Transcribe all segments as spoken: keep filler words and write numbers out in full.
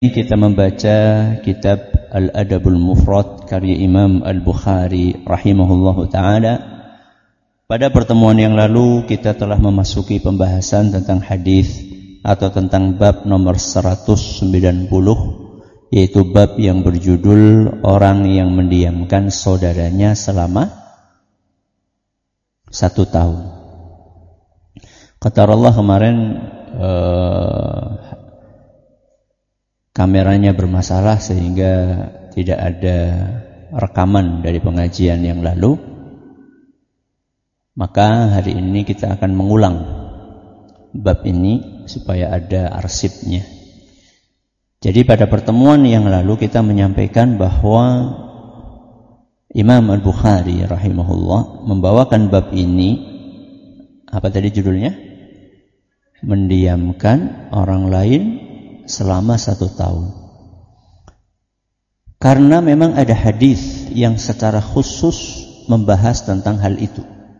Kita membaca kitab Al-Adabul Mufrad karya Imam Al-Bukhari rahimahullahu ta'ala. Pada pertemuan yang lalu kita telah memasuki pembahasan tentang hadis atau tentang bab nomor seratus sembilan puluh, yaitu bab yang berjudul orang yang mendiamkan saudaranya selama satu tahun. Kata Allah kemarin uh, kameranya bermasalah sehingga tidak ada rekaman dari pengajian yang lalu. Maka hari ini kita akan mengulang bab ini supaya ada arsipnya. Jadi pada pertemuan yang lalu kita menyampaikan bahwa Imam Al-Bukhari rahimahullah membawakan bab ini, apa tadi judulnya? Mendiamkan orang lain selama satu tahun. Karena memang ada hadis yang secara khusus membahas tentang hal itu.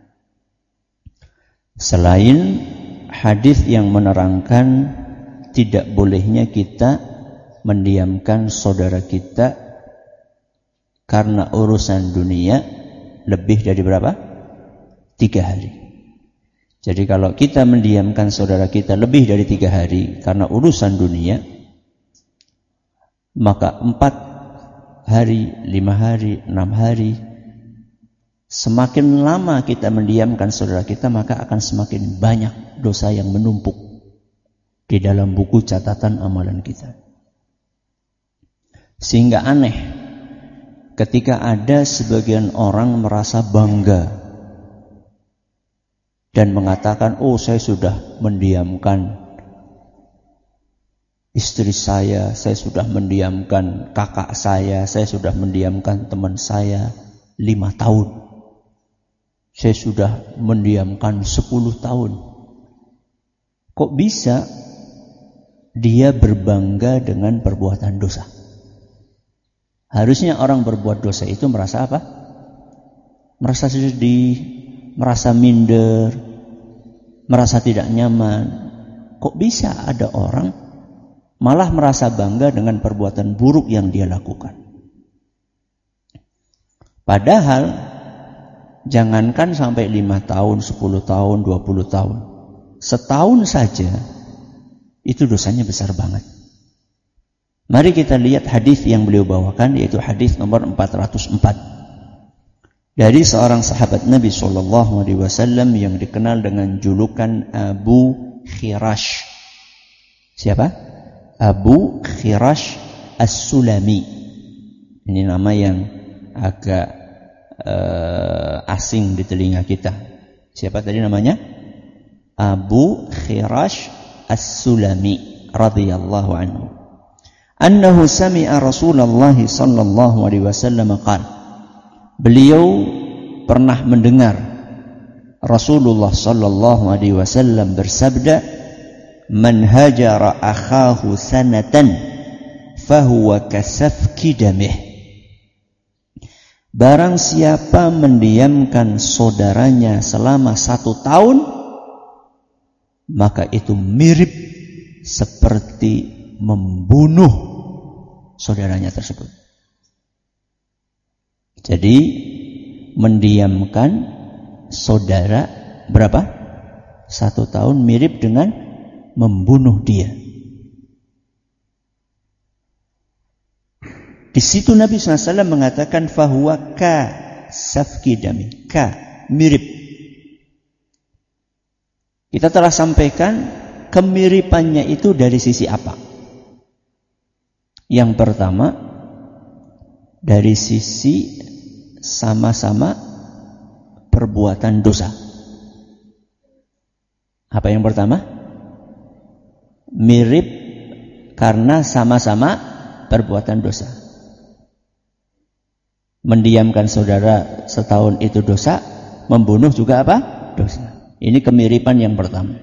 Selain hadis yang menerangkan tidak bolehnya kita mendiamkan saudara kita karena urusan dunia lebih dari berapa? Tiga hari. Jadi kalau kita mendiamkan saudara kita lebih dari tiga hari karena urusan dunia, maka empat hari, lima hari, enam hari, semakin lama kita mendiamkan saudara kita, maka akan semakin banyak dosa yang menumpuk di dalam buku catatan amalan kita. Sehingga aneh ketika ada sebagian orang merasa bangga dan mengatakan, oh saya sudah mendiamkan istri saya, saya sudah mendiamkan kakak saya, saya sudah mendiamkan teman saya lima tahun, saya sudah mendiamkan sepuluh tahun. Kok bisa dia berbangga dengan perbuatan dosa? Harusnya orang berbuat dosa itu merasa apa? Merasa sedih, merasa minder, merasa tidak nyaman. Kok bisa ada orang malah merasa bangga dengan perbuatan buruk yang dia lakukan? Padahal jangankan sampai lima tahun, sepuluh tahun, dua puluh tahun, setahun saja itu dosanya besar banget. Mari kita lihat hadis yang beliau bawakan, yaitu hadis nomor empat ratus empat. Dari seorang sahabat Nabi shallallahu alaihi wasallam yang dikenal dengan julukan Abu Khirash. Siapa? Abu Khirash As-Sulami. Ini nama yang agak uh, asing di telinga kita. Siapa tadi namanya? Abu Khirash As-Sulami radhiyallahu anhu. Annahu sami'a Rasulullah sallallahu alaihi wasallam qala. Beliau pernah mendengar Rasulullah sallallahu alaihi wasallam bersabda, "Man hajara akhahu sanatan fahuwa kasafki damih." Barang siapa mendiamkan saudaranya selama satu tahun, maka itu mirip seperti membunuh saudaranya tersebut. Jadi mendiamkan saudara berapa? Satu tahun mirip dengan membunuh dia. Di situ Nabi shallallahu alaihi wasallam mengatakan fahuwa ka safki dami. Ka, mirip. Kita telah sampaikan kemiripannya itu dari sisi apa? Yang pertama, dari sisi sama-sama perbuatan dosa. Apa yang pertama? Mirip karena sama-sama perbuatan dosa. Mendiamkan saudara setahun itu dosa, membunuh juga apa? Dosa. Ini kemiripan yang pertama.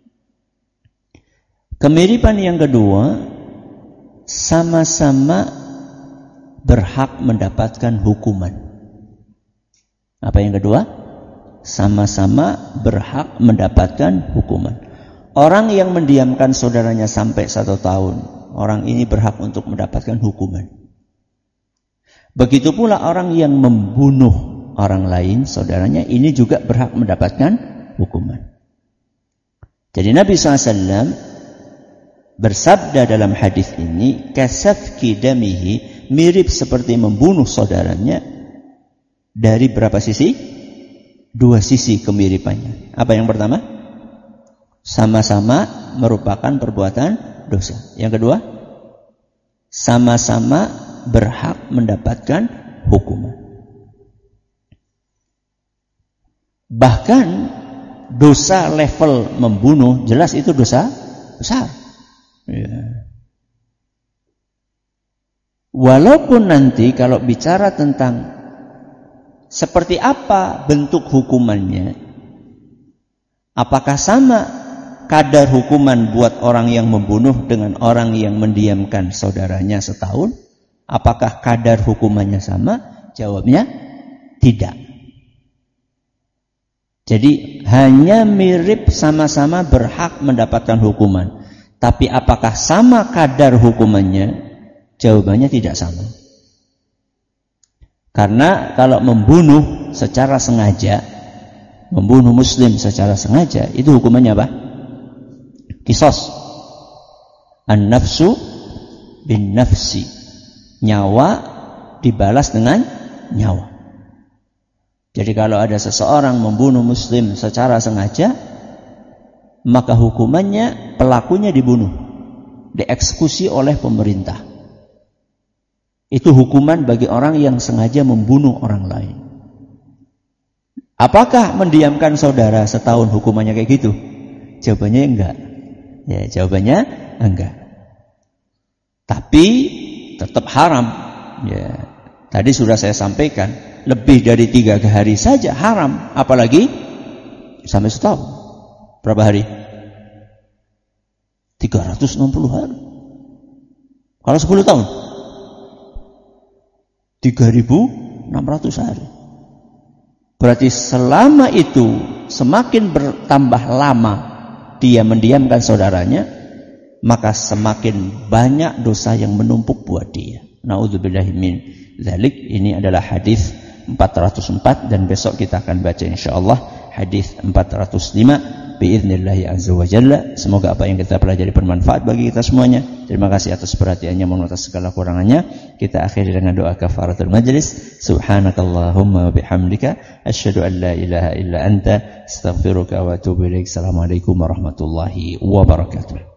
Kemiripan yang kedua, sama-sama berhak mendapatkan hukuman. Apa yang kedua? Sama-sama berhak mendapatkan hukuman. Orang yang mendiamkan saudaranya sampai satu tahun, orang ini berhak untuk mendapatkan hukuman. Begitu pula orang yang membunuh orang lain, saudaranya, ini juga berhak mendapatkan hukuman. Jadi Nabi shallallahu alaihi wasallam bersabda dalam hadis ini, kasafki damihi, mirip seperti membunuh saudaranya dari berapa sisi? Dua sisi kemiripannya. Apa yang pertama? Sama-sama merupakan perbuatan dosa. Yang kedua, sama-sama berhak mendapatkan hukuman. Bahkan dosa level membunuh, jelas itu dosa besar. Ya. Walaupun nanti kalau bicara tentang seperti apa bentuk hukumannya, apakah sama kadar hukuman buat orang yang membunuh dengan orang yang mendiamkan saudaranya setahun? Apakah kadar hukumannya sama? Jawabnya tidak. Jadi hanya mirip, sama-sama berhak mendapatkan hukuman. Tapi apakah sama kadar hukumannya? Jawabannya tidak sama. Karena kalau membunuh secara sengaja, membunuh muslim secara sengaja, itu hukumannya apa? Qisas. An-nafsu bin nafsi. Nyawa dibalas dengan nyawa. Jadi kalau ada seseorang membunuh muslim secara sengaja, maka hukumannya pelakunya dibunuh, dieksekusi oleh pemerintah. Itu hukuman bagi orang yang sengaja membunuh orang lain. Apakah mendiamkan saudara setahun hukumannya kayak gitu? Jawabannya enggak. Ya, jawabannya enggak. Tapi tetap haram. Ya, tadi sudah saya sampaikan, lebih dari tiga hari saja haram, apalagi sampai setahun. Berapa hari? tiga ratus enam puluh hari. Kalau sepuluh tahun, tiga ribu enam ratus hari. Berarti selama itu semakin bertambah lama dia mendiamkan saudaranya, maka semakin banyak dosa yang menumpuk buat dia. Na'udzubillahi min dzalik. Ini adalah hadis empat ratus empat, dan besok kita akan baca insyaallah hadis empat ratus lima biiznillah azza wa jalla. Semoga apa yang kita pelajari bermanfaat bagi kita semuanya. Terima kasih atas perhatiannya, mohon atas segala kurangannya. Kita akhiri dengan doa kafaratul majlis. Subhanakallahumma wa bihamdika asyhadu an la ilaha illa anta astaghfiruka wa atubu ilaik. Assalamualaikum warahmatullahi wabarakatuh.